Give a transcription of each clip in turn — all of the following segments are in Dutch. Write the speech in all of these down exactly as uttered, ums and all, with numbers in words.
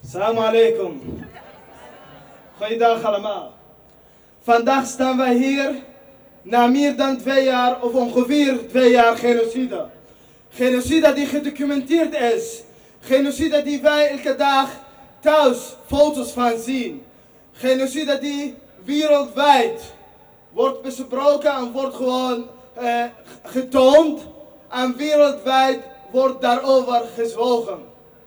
Assalamu alaikum. Goeiedag allemaal. Vandaag staan wij hier na meer dan twee jaar, of ongeveer twee jaar genocide. Genocide die gedocumenteerd is. Genocide die wij elke dag thuis foto's van zien. Genocide die wereldwijd wordt besproken en wordt gewoon uh, getoond. En wereldwijd wordt daarover gezwogen.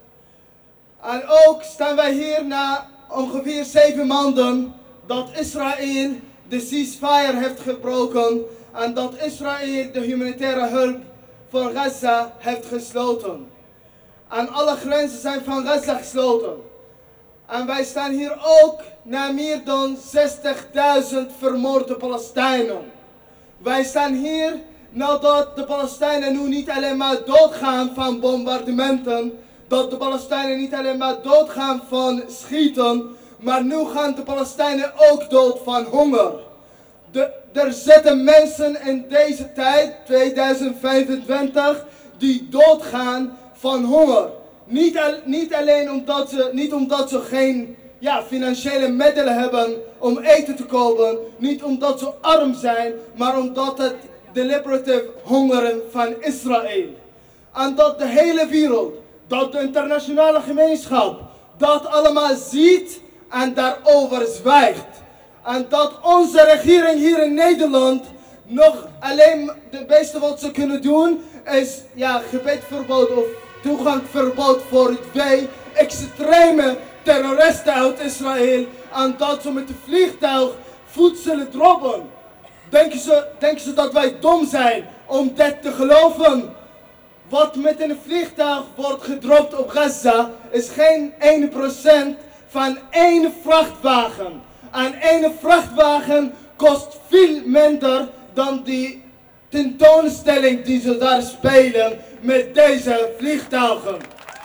En ook staan wij hier na ongeveer zeven maanden dat Israël de ceasefire heeft gebroken en dat Israël de humanitaire hulp voor Gaza heeft gesloten. En alle grenzen zijn van Gaza gesloten. En wij staan hier ook na meer dan zestigduizend vermoorde Palestijnen. Wij staan hier nadat de Palestijnen nu niet alleen maar doodgaan van bombardementen, dat de Palestijnen niet alleen maar doodgaan van schieten, maar nu gaan de Palestijnen ook dood van honger. De, er zitten mensen in deze tijd, tweeduizend vijfentwintig, die doodgaan van honger. Niet, al, niet alleen omdat ze, niet omdat ze geen ja, financiële middelen hebben om eten te kopen, niet omdat ze arm zijn, maar omdat het deliberative hongeren van Israël. En dat de hele wereld, dat de internationale gemeenschap dat allemaal ziet en daarover zwijgt. En dat onze regering hier in Nederland nog alleen het beste wat ze kunnen doen is ja, gebedverbod of toegangsverbod voor twee extreme terroristen uit Israël. En dat ze met de vliegtuig voedsel droppen. Denken ze, denken ze dat wij dom zijn om dit te geloven? Wat met een vliegtuig wordt gedropt op Gaza is geen één procent van één vrachtwagen. En één vrachtwagen kost veel minder dan die tentoonstelling die ze daar spelen met deze vliegtuigen.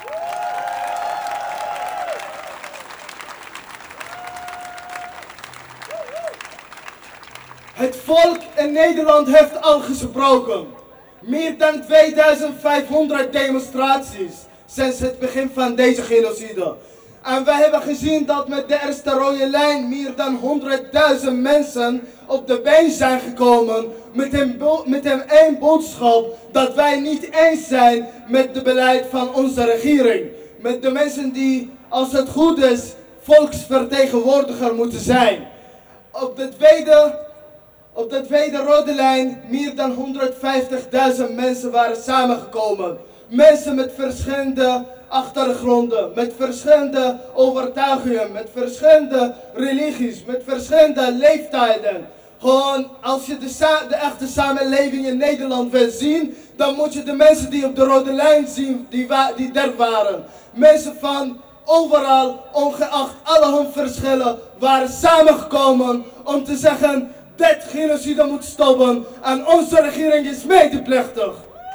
Het volk in Nederland heeft al gesproken. Meer dan tweeduizend vijfhonderd demonstraties sinds het begin van deze genocide. En we hebben gezien dat met de eerste rode lijn meer dan honderdduizend mensen op de been zijn gekomen met een, met een één boodschap dat wij niet eens zijn met het beleid van onze regering. Met de mensen die, als het goed is, volksvertegenwoordiger moeten zijn. Op de tweede... Op de tweede rode lijn, meer dan honderdvijftigduizend mensen waren samengekomen. Mensen met verschillende achtergronden, met verschillende overtuigingen, met verschillende religies, met verschillende leeftijden. Gewoon, als je de, de echte samenleving in Nederland wil zien, dan moet je de mensen die op de rode lijn zien, die, die er waren. Mensen van overal, ongeacht alle hun verschillen, waren samengekomen om te zeggen: dit genocide moet stoppen en onze regering is medeplichtig.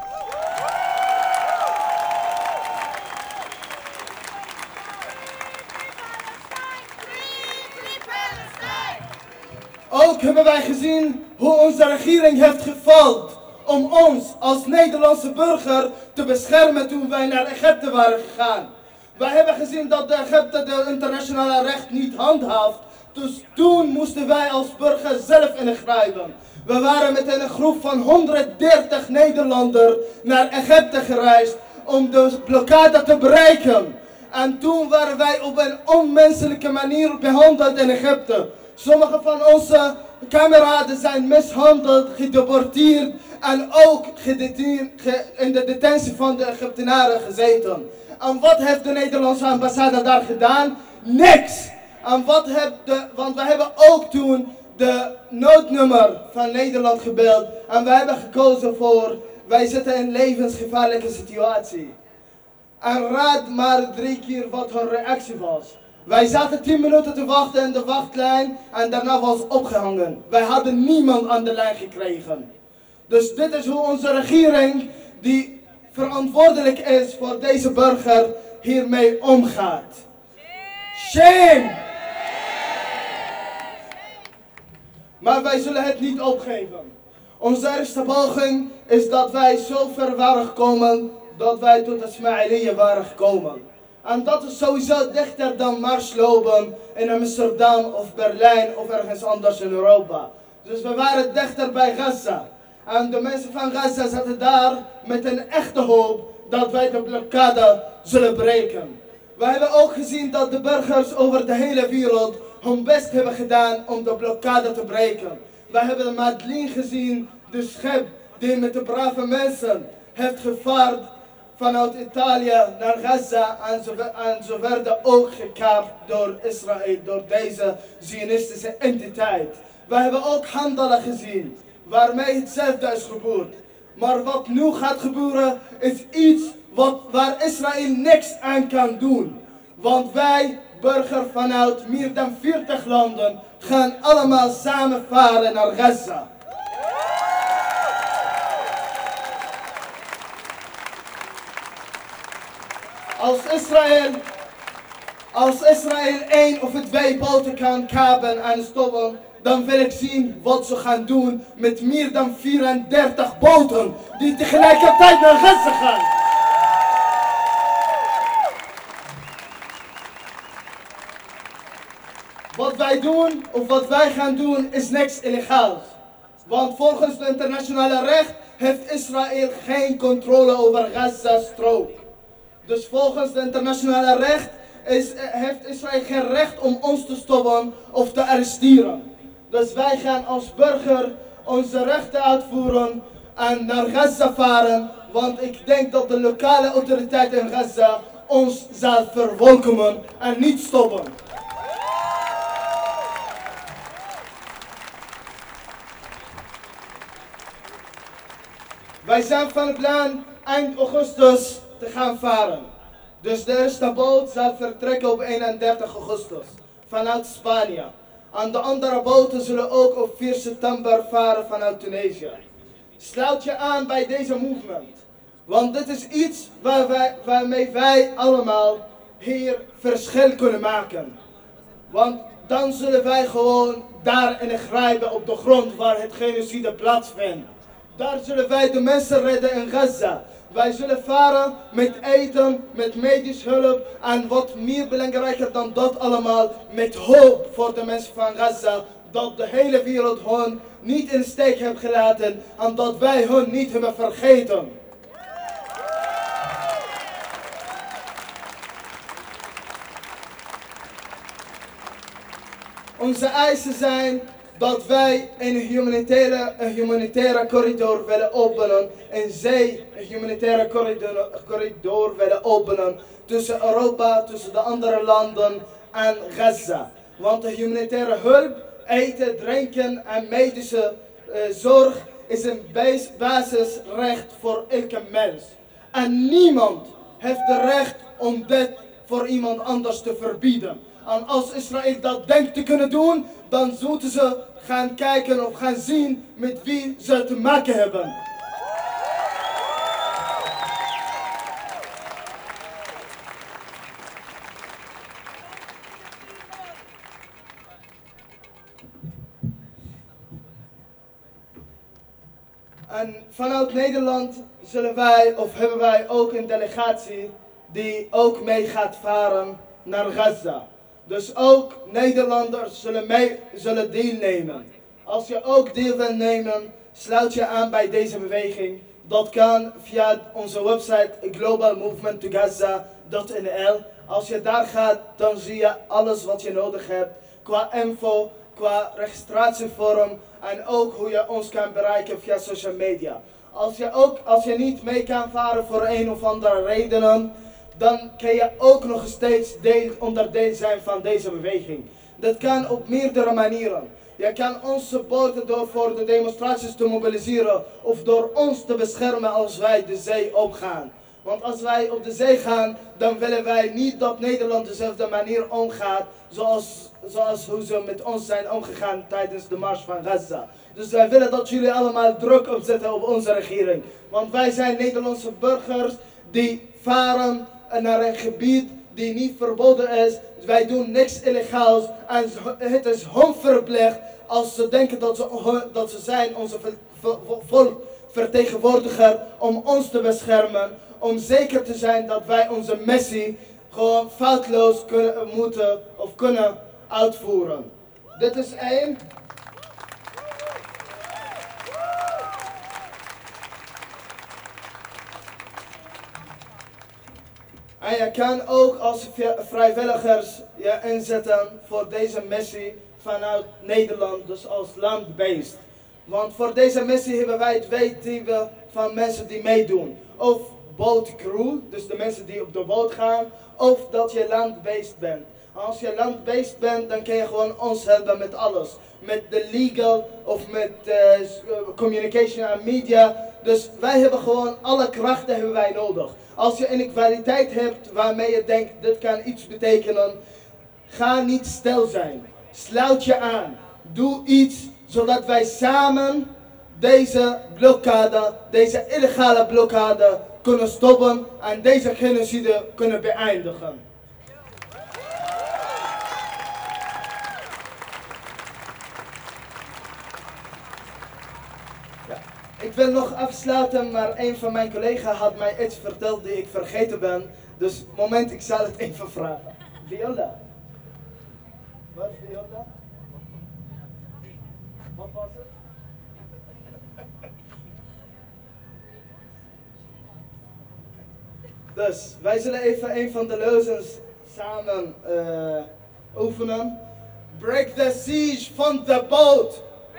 Ook hebben wij gezien hoe onze regering heeft gefaald om ons als Nederlandse burger te beschermen toen wij naar Egypte waren gegaan. Wij hebben gezien dat de Egypte de internationale recht niet handhaaft. Dus toen moesten wij als burger zelf ingrijpen. We waren met een groep van honderddertig Nederlanders naar Egypte gereisd om de blokkade te bereiken. En toen waren wij op een onmenselijke manier behandeld in Egypte. Sommige van onze kameraden zijn mishandeld, gedeporteerd en ook in de detentie van de Egyptenaren gezeten. En wat heeft de Nederlandse ambassade daar gedaan? Niks! En wat heb de, want we hebben ook toen de noodnummer van Nederland gebeld. En we hebben gekozen voor, wij zitten in een levensgevaarlijke situatie. En raad maar drie keer wat hun reactie was. Wij zaten tien minuten te wachten in de wachtlijn en daarna was opgehangen. Wij hadden niemand aan de lijn gekregen. Dus dit is hoe onze regering, die verantwoordelijk is voor deze burger, hiermee omgaat. Shame! Maar wij zullen het niet opgeven. Onze eerste poging is dat wij zo ver waren gekomen dat wij tot de Ismailiyya waren gekomen. En dat is sowieso dichter dan marslopen in Amsterdam of Berlijn of ergens anders in Europa. Dus we waren dichter bij Gaza. En de mensen van Gaza zaten daar met een echte hoop dat wij de blokkade zullen breken. We hebben ook gezien dat de burgers over de hele wereld hun best hebben gedaan om de blokkade te breken. We hebben de Madeleine gezien, de schip die met de brave mensen heeft gevaard vanuit Italië naar Gaza. En ze, en ze werden ook gekaapt door Israël, door deze Zionistische entiteit. We hebben ook handelen gezien waarmee hetzelfde is gebeurd. Maar wat nu gaat gebeuren is iets wat, waar Israël niks aan kan doen. Want wij, burgers vanuit meer dan veertig landen, gaan allemaal samen varen naar Gaza. Als Israël, als Israël één of twee boten kan kapen en stoppen, dan wil ik zien wat ze gaan doen met meer dan vierendertig boten die tegelijkertijd naar Gaza gaan. Wat wij doen, of wat wij gaan doen, is niks illegaals. Want volgens het internationale recht heeft Israël geen controle over Gaza-strook. Dus volgens het internationale recht is, heeft Israël geen recht om ons te stoppen of te arresteren. Dus wij gaan als burger onze rechten uitvoeren en naar Gaza varen. Want ik denk dat de lokale autoriteit in Gaza ons zal verwelkomen en niet stoppen. Wij zijn van plan eind augustus te gaan varen. Dus de eerste boot zal vertrekken op eenendertig augustus vanuit Spanje. En de andere boten zullen ook op vier september varen vanuit Tunesië. Sluit je aan bij deze movement. Want dit is iets waar wij, waarmee wij allemaal hier verschil kunnen maken. Want dan zullen wij gewoon daar ingrijpen op de grond waar het genocide plaatsvindt. Daar zullen wij de mensen redden in Gaza. Wij zullen varen met eten, met medische hulp en wat meer belangrijker dan dat allemaal, met hoop voor de mensen van Gaza. Dat de hele wereld hun niet in de steek heeft gelaten en dat wij hun niet hebben vergeten. Onze eisen zijn dat wij een humanitaire, een humanitaire corridor willen openen. En zij een humanitaire corridor, corridor willen openen tussen Europa, tussen de andere landen en Gaza. Want de humanitaire hulp, eten, drinken en medische uh, zorg is een bas basisrecht voor elke mens. En niemand heeft het recht om dit voor iemand anders te verbieden. En als Israël dat denkt te kunnen doen, dan moeten ze gaan kijken of gaan zien met wie ze te maken hebben. En vanuit Nederland zullen wij, of hebben wij ook een delegatie die ook mee gaat varen naar Gaza. Dus ook Nederlanders zullen, mee, zullen deelnemen. Als je ook deel wil nemen, sluit je aan bij deze beweging. Dat kan via onze website global movement to gaza punt n l. Als je daar gaat, dan zie je alles wat je nodig hebt. Qua info, qua registratievorm en ook hoe je ons kan bereiken via social media. Als je, ook, als je niet mee kan varen voor een of andere redenen, dan kan je ook nog steeds deel, onderdeel zijn van deze beweging. Dat kan op meerdere manieren. Je kan ons supporten door voor de demonstraties te mobiliseren of door ons te beschermen als wij de zee opgaan. Want als wij op de zee gaan, dan willen wij niet dat Nederland dezelfde manier omgaat zoals, zoals hoe ze met ons zijn omgegaan tijdens de mars van Gaza. Dus wij willen dat jullie allemaal druk opzetten op onze regering. Want wij zijn Nederlandse burgers die varen naar een gebied die niet verboden is. Wij doen niks illegaals en het is hun verplicht als ze denken dat ze, dat ze zijn onze volkvertegenwoordiger om ons te beschermen. Om zeker te zijn dat wij onze missie gewoon foutloos kunnen, moeten of kunnen uitvoeren. Dit is één. En je kan ook als vrijwilligers je inzetten voor deze missie vanuit Nederland, dus als landbeest. Want voor deze missie hebben wij twee typen van mensen die meedoen. Of bootcrew, dus de mensen die op de boot gaan, of dat je landbeest bent. Als je landbeest bent, dan kun je gewoon ons helpen met alles. Met de legal of met uh, communication en media. Dus wij hebben gewoon alle krachten hebben wij nodig. Als je een kwaliteit hebt waarmee je denkt, dit kan iets betekenen, ga niet stil zijn. Sluit je aan. Doe iets zodat wij samen deze blokkade, deze illegale blokkade kunnen stoppen en deze genocide kunnen beëindigen. Ja, ik wil nog afsluiten, maar een van mijn collega's had mij iets verteld die ik vergeten ben. Dus moment, ik zal het even vragen. Viola. Wat is Viola? Wat was het? Dus wij zullen even een van de leugens samen uh, oefenen. Break the siege van de boot.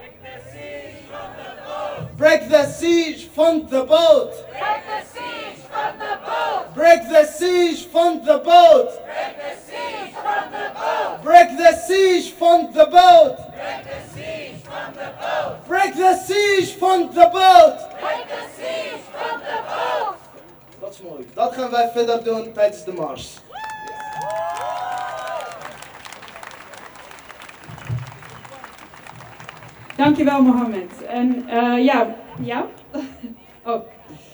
Break the siege van de boot. Break the siege from the boat. Break the siege van de boot. Break the siege from the boat. Break the siege van de boot. Break the siege from the boat. Break the siege van de boot. Break the siege from the boat. Dat is mooi. Dat gaan wij verder doen tijdens de mars. Dankjewel, Mohammed. En uh, ja, ja? Oh.